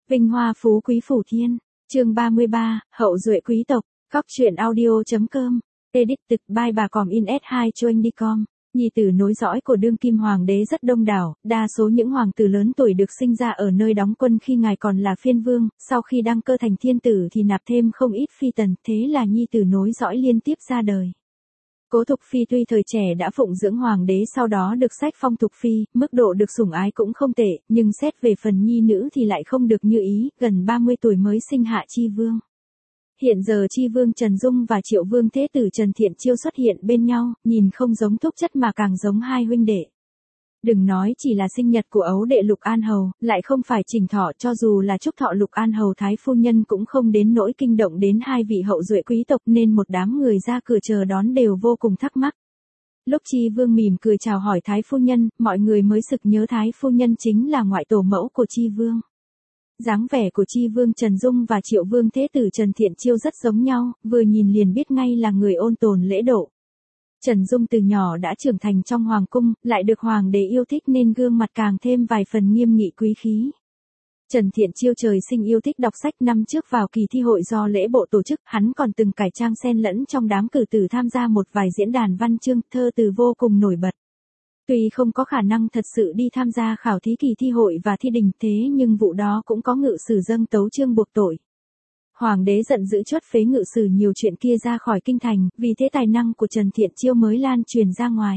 Vinh hoa phú quý phủ thiên. Chương 33, hậu duệ quý tộc. Góc truyện audio.com. Edit tịch by bà còm in S2 Choanh.com. Nhi tử nối dõi của đương kim hoàng đế rất đông đảo, đa số những hoàng tử lớn tuổi được sinh ra ở nơi đóng quân khi ngài còn là phiên vương, sau khi đăng cơ thành thiên tử thì nạp thêm không ít phi tần, thế là nhi tử nối dõi liên tiếp ra đời. Cố Thục Phi tuy thời trẻ đã phụng dưỡng hoàng đế, sau đó được sách phong Thục Phi, mức độ được sủng ái cũng không tệ, nhưng xét về phần nhi nữ thì lại không được như ý, gần 30 tuổi mới sinh hạ Chi Vương. Hiện giờ Chi Vương Trần Dung và Triệu Vương Thế Tử Trần Thiện Chiêu xuất hiện bên nhau, nhìn không giống thúc chất mà càng giống hai huynh đệ. Đừng nói chỉ là sinh nhật của ấu đệ Lục An Hầu, lại không phải chỉnh thọ, cho dù là chúc thọ Lục An Hầu Thái phu nhân cũng không đến nỗi kinh động đến hai vị hậu duệ quý tộc, nên một đám người ra cửa chờ đón đều vô cùng thắc mắc. Lúc Chi Vương mỉm cười chào hỏi Thái phu nhân, mọi người mới sực nhớ Thái phu nhân chính là ngoại tổ mẫu của Chi Vương. Dáng vẻ của Chi Vương Trần Dung và Triệu Vương Thế Tử Trần Thiện Chiêu rất giống nhau, vừa nhìn liền biết ngay là người ôn tồn lễ độ. Trần Dung từ nhỏ đã trưởng thành trong hoàng cung, lại được hoàng đế yêu thích nên gương mặt càng thêm vài phần nghiêm nghị quý khí. Trần Thiện Chiêu trời sinh yêu thích đọc sách, năm trước vào kỳ thi hội do lễ bộ tổ chức, hắn còn từng cải trang xen lẫn trong đám cử tử tham gia một vài diễn đàn văn chương, thơ từ vô cùng nổi bật. Tuy không có khả năng thật sự đi tham gia khảo thí kỳ thi hội và thi đình, thế nhưng vụ đó cũng có ngự sử dâng tấu chương buộc tội. Hoàng đế giận dữ chốt phế ngự sử nhiều chuyện kia ra khỏi kinh thành, vì thế tài năng của Trần Thiện Chiêu mới lan truyền ra ngoài.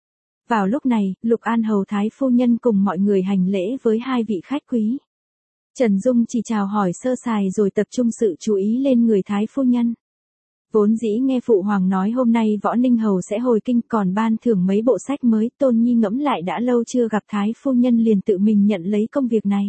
Vào lúc này, Lục An Hầu Thái phu nhân cùng mọi người hành lễ với hai vị khách quý. Trần Dung chỉ chào hỏi sơ sài rồi tập trung sự chú ý lên người Thái phu nhân. Vốn dĩ nghe phụ hoàng nói hôm nay Võ Ninh Hầu sẽ hồi kinh còn ban thưởng mấy bộ sách mới, Tôn Nhi ngẫm lại đã lâu chưa gặp Thái phu nhân liền tự mình nhận lấy công việc này.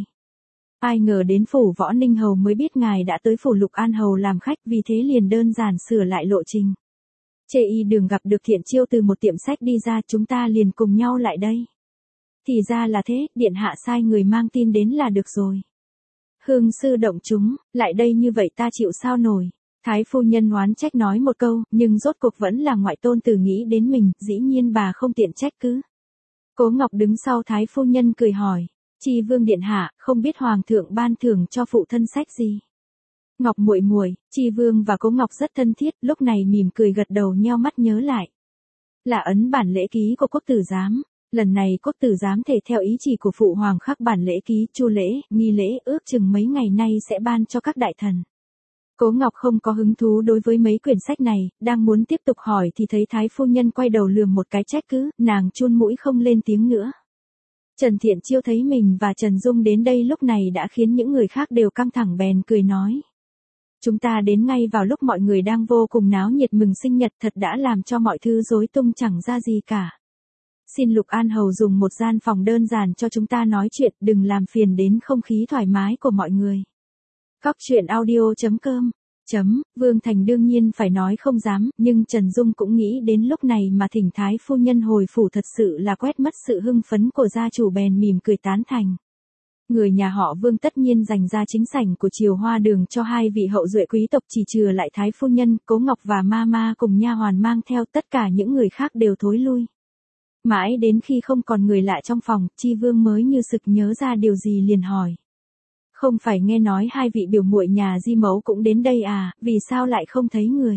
Ai ngờ đến phủ Võ Ninh Hầu mới biết ngài đã tới phủ Lục An Hầu làm khách, vì thế liền đơn giản sửa lại lộ trình. Chê y đường gặp được Thiện Chiêu từ một tiệm sách đi ra, chúng ta liền cùng nhau lại đây. Thì ra là thế, điện hạ sai người mang tin đến là được rồi. Hương sư động chúng, lại đây như vậy ta chịu sao nổi. Thái phu nhân oán trách nói một câu, nhưng rốt cuộc vẫn là ngoại tôn tử nghĩ đến mình, dĩ nhiên bà không tiện trách cứ. Cố Ngọc đứng sau Thái phu nhân cười hỏi, Chi Vương điện hạ, không biết hoàng thượng ban thưởng cho phụ thân sách gì? Ngọc muội muội, Chi Vương và Cố Ngọc rất thân thiết, lúc này mỉm cười gật đầu nheo mắt nhớ lại. Là ấn bản lễ ký của quốc tử giám. Lần này quốc tử giám thể theo ý chỉ của phụ hoàng khắc bản lễ ký, chu lễ, nghi lễ, ước chừng mấy ngày nay sẽ ban cho các đại thần. Cố Ngọc không có hứng thú đối với mấy quyển sách này, đang muốn tiếp tục hỏi thì thấy Thái phu nhân quay đầu lườm một cái trách cứ, nàng chun mũi không lên tiếng nữa. Trần Thiện Chiêu thấy mình và Trần Dung đến đây lúc này đã khiến những người khác đều căng thẳng, bèn cười nói. Chúng ta đến ngay vào lúc mọi người đang vô cùng náo nhiệt mừng sinh nhật, thật đã làm cho mọi thứ rối tung chẳng ra gì cả. Xin Lục An Hầu dùng một gian phòng đơn giản cho chúng ta nói chuyện, đừng làm phiền đến không khí thoải mái của mọi người. Góc truyện audio.com. Vương Thành đương nhiên phải nói không dám, nhưng Trần Dung cũng nghĩ đến lúc này mà thỉnh Thái phu nhân hồi phủ thật sự là quét mất sự hưng phấn của gia chủ, bèn mỉm cười tán thành. Người nhà họ Vương tất nhiên dành ra chính sảnh của Triều Hoa Đường cho hai vị hậu duệ quý tộc, chỉ trừ lại Thái phu nhân, Cố Ngọc và Mama cùng nha hoàn mang theo, tất cả những người khác đều thối lui. Mãi đến khi không còn người lạ trong phòng, Chi Vương mới như sực nhớ ra điều gì liền hỏi. Không phải nghe nói hai vị biểu muội nhà Di Mẫu cũng đến đây à, vì sao lại không thấy người?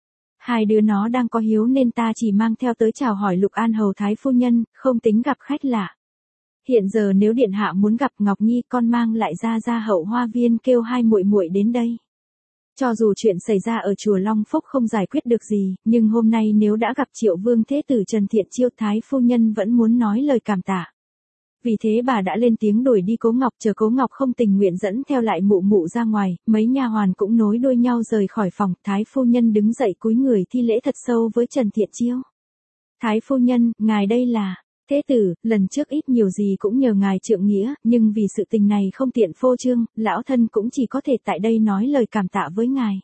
Hai đứa nó đang có hiếu nên ta chỉ mang theo tới chào hỏi Lục An Hầu Thái phu nhân, không tính gặp khách lạ. Hiện giờ nếu điện hạ muốn gặp Ngọc Nhi, con mang lại ra hậu hoa viên kêu hai muội muội đến đây. Cho dù chuyện xảy ra ở chùa Long Phúc không giải quyết được gì, nhưng hôm nay nếu đã gặp Triệu Vương Thế Tử Trần Thiện Chiêu, Thái phu nhân vẫn muốn nói lời cảm tạ. Vì thế bà đã lên tiếng đuổi đi Cố Ngọc, chờ Cố Ngọc không tình nguyện dẫn theo lại mụ mụ ra ngoài, mấy nha hoàn cũng nối đuôi nhau rời khỏi phòng. Thái phu nhân đứng dậy cúi người thi lễ thật sâu với Trần Thiện Chiêu. Thái phu nhân, ngài đây là Thế tử, lần trước ít nhiều gì cũng nhờ ngài trượng nghĩa, nhưng vì sự tình này không tiện phô trương, lão thân cũng chỉ có thể tại đây nói lời cảm tạ với ngài.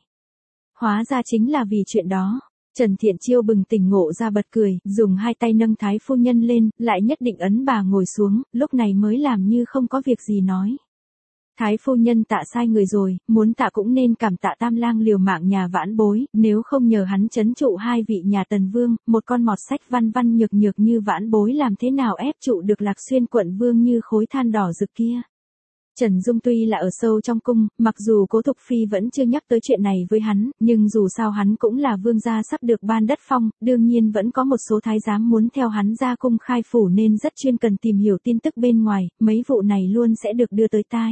Hóa ra chính là vì chuyện đó. Trần Thiện Chiêu bừng tỉnh ngộ ra bật cười, dùng hai tay nâng Thái phu nhân lên, lại nhất định ấn bà ngồi xuống, lúc này mới làm như không có việc gì nói. Thái phu nhân tạ sai người rồi, muốn tạ cũng nên cảm tạ Tam Lang liều mạng nhà Vãn Bối, nếu không nhờ hắn trấn trụ hai vị nhà Tần Vương, một con mọt sách văn văn nhược nhược như Vãn Bối làm thế nào ép trụ được Lạc Xuyên quận vương như khối than đỏ rực kia. Trần Dung tuy là ở sâu trong cung, mặc dù Cố Thục Phi vẫn chưa nhắc tới chuyện này với hắn, nhưng dù sao hắn cũng là vương gia sắp được ban đất phong, đương nhiên vẫn có một số thái giám muốn theo hắn ra cung khai phủ nên rất chuyên cần tìm hiểu tin tức bên ngoài, mấy vụ này luôn sẽ được đưa tới tai.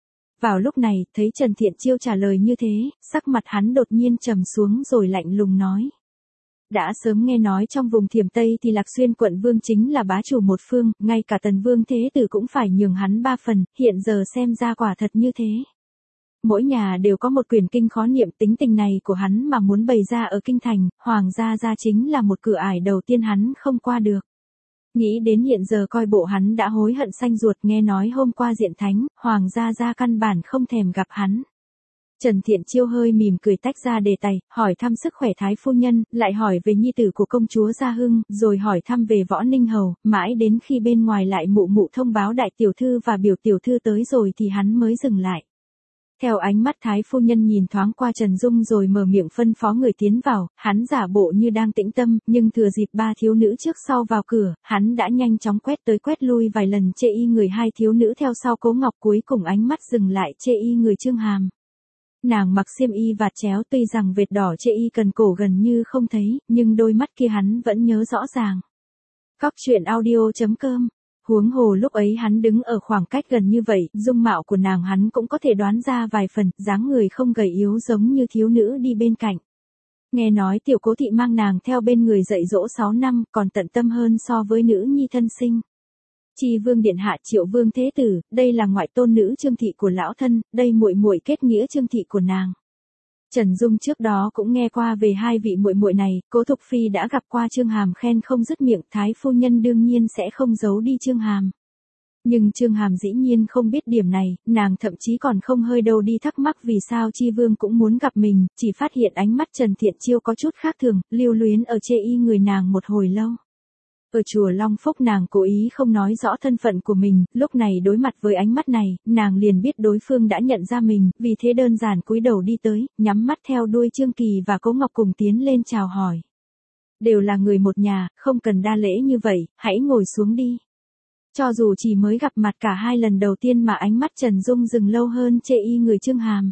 Vào lúc này, thấy Trần Thiện Chiêu trả lời như thế, sắc mặt hắn đột nhiên trầm xuống rồi lạnh lùng nói. Đã sớm nghe nói trong vùng Thiểm Tây thì Lạc Xuyên quận vương chính là bá chủ một phương, ngay cả Tần Vương Thế Tử cũng phải nhường hắn 3 phần, hiện giờ xem ra quả thật như thế. Mỗi nhà đều có một quyển kinh khó niệm, tính tình này của hắn mà muốn bày ra ở kinh thành, hoàng gia chính là một cửa ải đầu tiên hắn không qua được. Nghĩ đến hiện giờ coi bộ hắn đã hối hận xanh ruột, nghe nói hôm qua diện thánh, hoàng gia căn bản không thèm gặp hắn. Trần Thiện Chiêu hơi mỉm cười tách ra đề tài, hỏi thăm sức khỏe thái phu nhân, lại hỏi về nhi tử của công chúa Gia Hưng, rồi hỏi thăm về Võ Ninh Hầu, mãi đến khi bên ngoài lại mụ mụ thông báo đại tiểu thư và biểu tiểu thư tới rồi thì hắn mới dừng lại. Theo ánh mắt thái phu nhân nhìn thoáng qua Trần Dung rồi mở miệng phân phó người tiến vào, hắn giả bộ như đang tĩnh tâm, nhưng thừa dịp 3 thiếu nữ trước sau vào cửa, hắn đã nhanh chóng quét tới quét lui vài lần chê y người 2 thiếu nữ theo sau Cố Ngọc, cuối cùng ánh mắt dừng lại chê y người Chương Hàm. Nàng mặc xiêm y vạt chéo, tuy rằng vệt đỏ chê y cần cổ gần như không thấy, nhưng đôi mắt kia hắn vẫn nhớ rõ ràng. Cóc truyện audio.com. Huống hồ lúc ấy hắn đứng ở khoảng cách gần như vậy, dung mạo của nàng hắn cũng có thể đoán ra vài phần, dáng người không gầy yếu giống như thiếu nữ đi bên cạnh. Nghe nói tiểu Cố thị mang nàng theo bên người dạy dỗ 6 năm, còn tận tâm hơn so với nữ nhi thân sinh. Chi vương điện hạ Triệu Vương Thế Tử, đây là ngoại tôn nữ Trương thị của lão thân, đây muội muội kết nghĩa Trương thị của nàng. Trần Dung trước đó cũng nghe qua về 2 vị muội muội này, Cố Thục Phi đã gặp qua Chương Hàm khen không dứt miệng, thái phu nhân đương nhiên sẽ không giấu đi Chương Hàm. Nhưng Chương Hàm dĩ nhiên không biết điểm này, nàng thậm chí còn không hơi đâu đi thắc mắc vì sao Chi Vương cũng muốn gặp mình, chỉ phát hiện ánh mắt Trần Thiện Chiêu có chút khác thường, lưu luyến ở chê y người nàng một hồi lâu. Ở chùa Long Phúc nàng cố ý không nói rõ thân phận của mình, lúc này đối mặt với ánh mắt này, nàng liền biết đối phương đã nhận ra mình, vì thế đơn giản cúi đầu đi tới, nhắm mắt theo đuôi Trương Kỳ và Cố Ngọc cùng tiến lên chào hỏi. Đều là người một nhà, không cần đa lễ như vậy, hãy ngồi xuống đi. Cho dù chỉ mới gặp mặt cả 2 lần đầu tiên mà ánh mắt Trần Dung dừng lâu hơn chê y người Chương Hàm.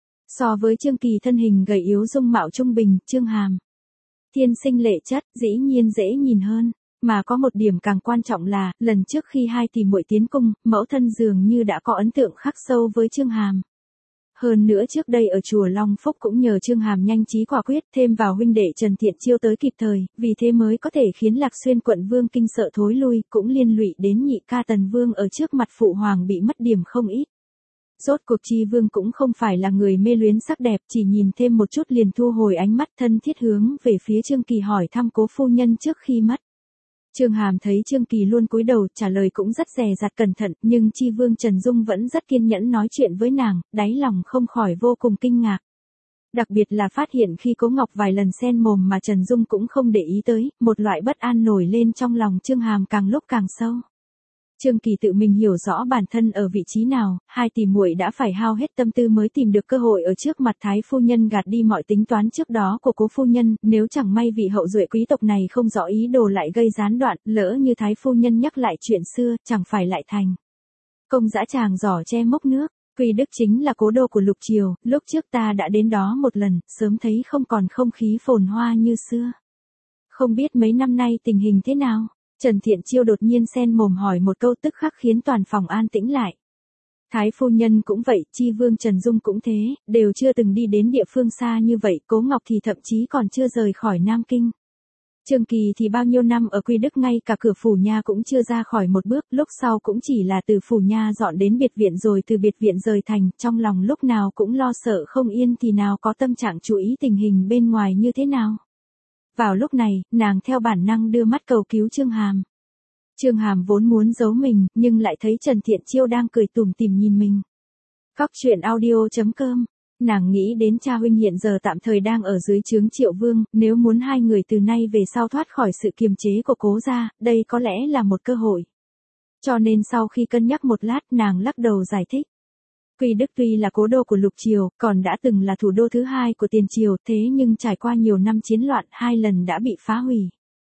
So với Trương Kỳ thân hình gầy yếu dung mạo trung bình, Chương Hàm thiên sinh lệ chất, dĩ nhiên dễ nhìn hơn. Mà có một điểm càng quan trọng là, lần trước khi 2 tỷ muội tiến cung, mẫu thân dường như đã có ấn tượng khắc sâu với Chương Hàm. Hơn nữa trước đây ở chùa Long Phúc cũng nhờ Chương Hàm nhanh trí quả quyết, thêm vào huynh đệ Trần Thiện Chiêu tới kịp thời, vì thế mới có thể khiến Lạc Xuyên quận vương kinh sợ thối lui, cũng liên lụy đến nhị ca Tần Vương ở trước mặt phụ hoàng bị mất điểm không ít. Rốt cuộc Chi Vương cũng không phải là người mê luyến sắc đẹp, chỉ nhìn thêm một chút liền thu hồi ánh mắt thân thiết hướng về phía Trương Kỳ hỏi thăm Cố phu nhân trước khi mất. Chương Hàm thấy Trương Kỳ luôn cúi đầu, trả lời cũng rất dè dặt cẩn thận, nhưng Chi Vương Trần Dung vẫn rất kiên nhẫn nói chuyện với nàng, đáy lòng không khỏi vô cùng kinh ngạc. Đặc biệt là phát hiện khi Cố Ngọc vài lần xen mồm mà Trần Dung cũng không để ý tới, một loại bất an nổi lên trong lòng Chương Hàm càng lúc càng sâu. Trương Kỳ tự mình hiểu rõ bản thân ở vị trí nào, 2 tỷ muội đã phải hao hết tâm tư mới tìm được cơ hội ở trước mặt thái phu nhân gạt đi mọi tính toán trước đó của Cố phu nhân, nếu chẳng may vị hậu duệ quý tộc này không rõ ý đồ lại gây gián đoạn, lỡ như thái phu nhân nhắc lại chuyện xưa, chẳng phải lại thành công dã tràng giỏ che mốc nước. Quy Đức chính là cố đô của Lục Triều, lúc trước ta đã đến đó một lần, sớm thấy không còn không khí phồn hoa như xưa. Không biết mấy năm nay tình hình thế nào? Trần Thiện Chiêu đột nhiên xen mồm hỏi một câu tức khắc khiến toàn phòng an tĩnh lại. Thái phu nhân cũng vậy, Chi Vương Trần Dung cũng thế, đều chưa từng đi đến địa phương xa như vậy, Cố Ngọc thì thậm chí còn chưa rời khỏi Nam Kinh. Trương Kỳ thì bao nhiêu năm ở Quy Đức ngay cả cửa phủ nha cũng chưa ra khỏi một bước, lúc sau cũng chỉ là từ phủ nha dọn đến biệt viện rồi từ biệt viện rời thành, trong lòng lúc nào cũng lo sợ không yên thì nào có tâm trạng chú ý tình hình bên ngoài như thế nào. Vào lúc này, nàng theo bản năng đưa mắt cầu cứu Chương Hàm. Chương Hàm vốn muốn giấu mình, nhưng lại thấy Trần Thiện Chiêu đang cười tủm tỉm nhìn mình. Cóc truyện audio.com. Nàng nghĩ đến cha huynh hiện giờ tạm thời đang ở dưới trướng Triệu Vương, nếu muốn 2 người từ nay về sau thoát khỏi sự kiềm chế của Cố gia, đây có lẽ là một cơ hội. Cho nên sau khi cân nhắc một lát, nàng lắc đầu giải thích. Quy Đức tuy là cố đô của Lục Triều, còn đã từng là thủ đô thứ 2 của Tiền Triều, thế nhưng trải qua nhiều năm chiến loạn 2 lần đã bị phá hủy.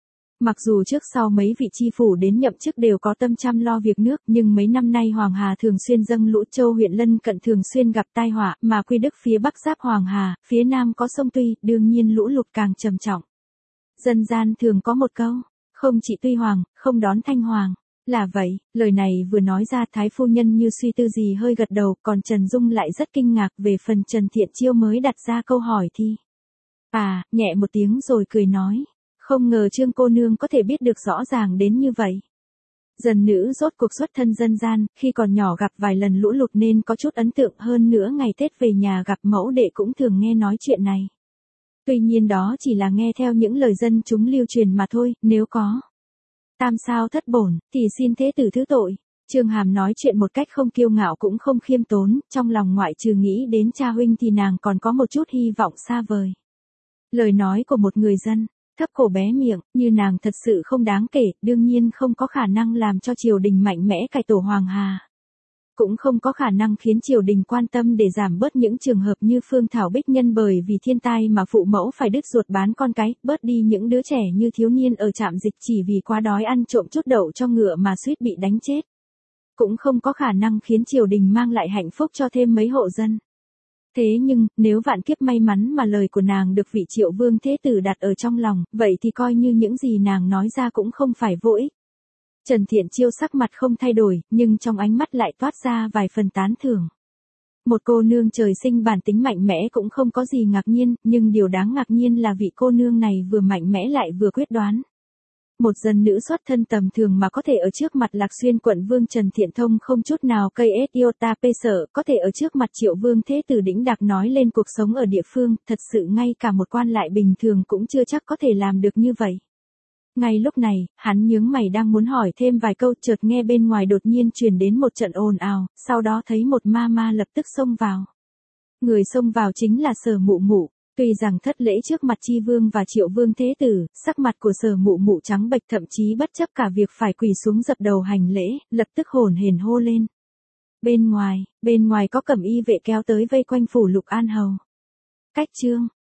Mặc dù trước sau mấy vị chi phủ đến nhậm chức đều có tâm chăm lo việc nước, nhưng mấy năm nay Hoàng Hà thường xuyên dâng lũ, Châu huyện lân cận thường xuyên gặp tai họa, mà Quy Đức phía bắc giáp Hoàng Hà, phía nam có sông Tuy, đương nhiên lũ lụt càng trầm trọng. Dân gian thường có một câu, không chỉ Tuy Hoàng, không đón Thanh Hoàng. Là vậy, lời này vừa nói ra Thái phu nhân như suy tư gì hơi gật đầu, còn Trần Dung lại rất kinh ngạc về phần Trần Thiện Chiêu mới đặt ra câu hỏi thì. Nhẹ một tiếng rồi cười nói. Không ngờ Trương cô nương có thể biết được rõ ràng đến như vậy. Dần nữ rốt cuộc xuất thân dân gian, khi còn nhỏ gặp vài lần lũ lụt nên có chút ấn tượng, hơn nữa ngày Tết về nhà gặp mẫu đệ cũng thường nghe nói chuyện này. Tuy nhiên đó chỉ là nghe theo những lời dân chúng lưu truyền mà thôi, nếu có tam sao thất bổn, thì xin thế tử thứ tội. Trương Hàm nói chuyện một cách không kiêu ngạo cũng không khiêm tốn, trong lòng ngoại trừ nghĩ đến cha huynh thì nàng còn có một chút hy vọng xa vời. Lời nói của một người dân, thấp cổ bé miệng, như nàng thật sự không đáng kể, đương nhiên không có khả năng làm cho triều đình mạnh mẽ cải tổ Hoàng Hà. Cũng không có khả năng khiến triều đình quan tâm để giảm bớt những trường hợp như Phương Thảo Bích Nhân bởi vì thiên tai mà phụ mẫu phải đứt ruột bán con cái, bớt đi những đứa trẻ như thiếu niên ở trạm dịch chỉ vì quá đói ăn trộm chút đậu cho ngựa mà suýt bị đánh chết. Cũng không có khả năng khiến triều đình mang lại hạnh phúc cho thêm mấy hộ dân. Thế nhưng, nếu vạn kiếp may mắn mà lời của nàng được vị Triệu Vương Thế Tử đặt ở trong lòng, vậy thì coi như những gì nàng nói ra cũng không phải vô ích. Trần Thiện Chiêu sắc mặt không thay đổi, nhưng trong ánh mắt lại toát ra vài phần tán thưởng. Một cô nương trời sinh bản tính mạnh mẽ cũng không có gì ngạc nhiên, nhưng điều đáng ngạc nhiên là vị cô nương này vừa mạnh mẽ lại vừa quyết đoán. Một dân nữ xuất thân tầm thường mà có thể ở trước mặt Lạc Xuyên quận vương Trần Thiện Thông không chút nào cây iota pê sợ, có thể ở trước mặt Triệu Vương Thế Tử đĩnh đạc nói lên cuộc sống ở địa phương, thật sự ngay cả một quan lại bình thường cũng chưa chắc có thể làm được như vậy. Ngay lúc này, hắn nhướng mày đang muốn hỏi thêm vài câu, chợt nghe bên ngoài đột nhiên truyền đến một trận ồn ào, sau đó thấy một ma ma lập tức xông vào. Người xông vào chính là Sở Mụ Mụ. Tuy rằng thất lễ trước mặt Chi Vương và Triệu Vương Thế Tử, sắc mặt của Sở Mụ Mụ trắng bệch, thậm chí bất chấp cả việc phải quỳ xuống dập đầu hành lễ, lập tức hồn hển hô lên. Bên ngoài có cẩm y vệ kéo tới vây quanh phủ Lục An Hầu. Cách chương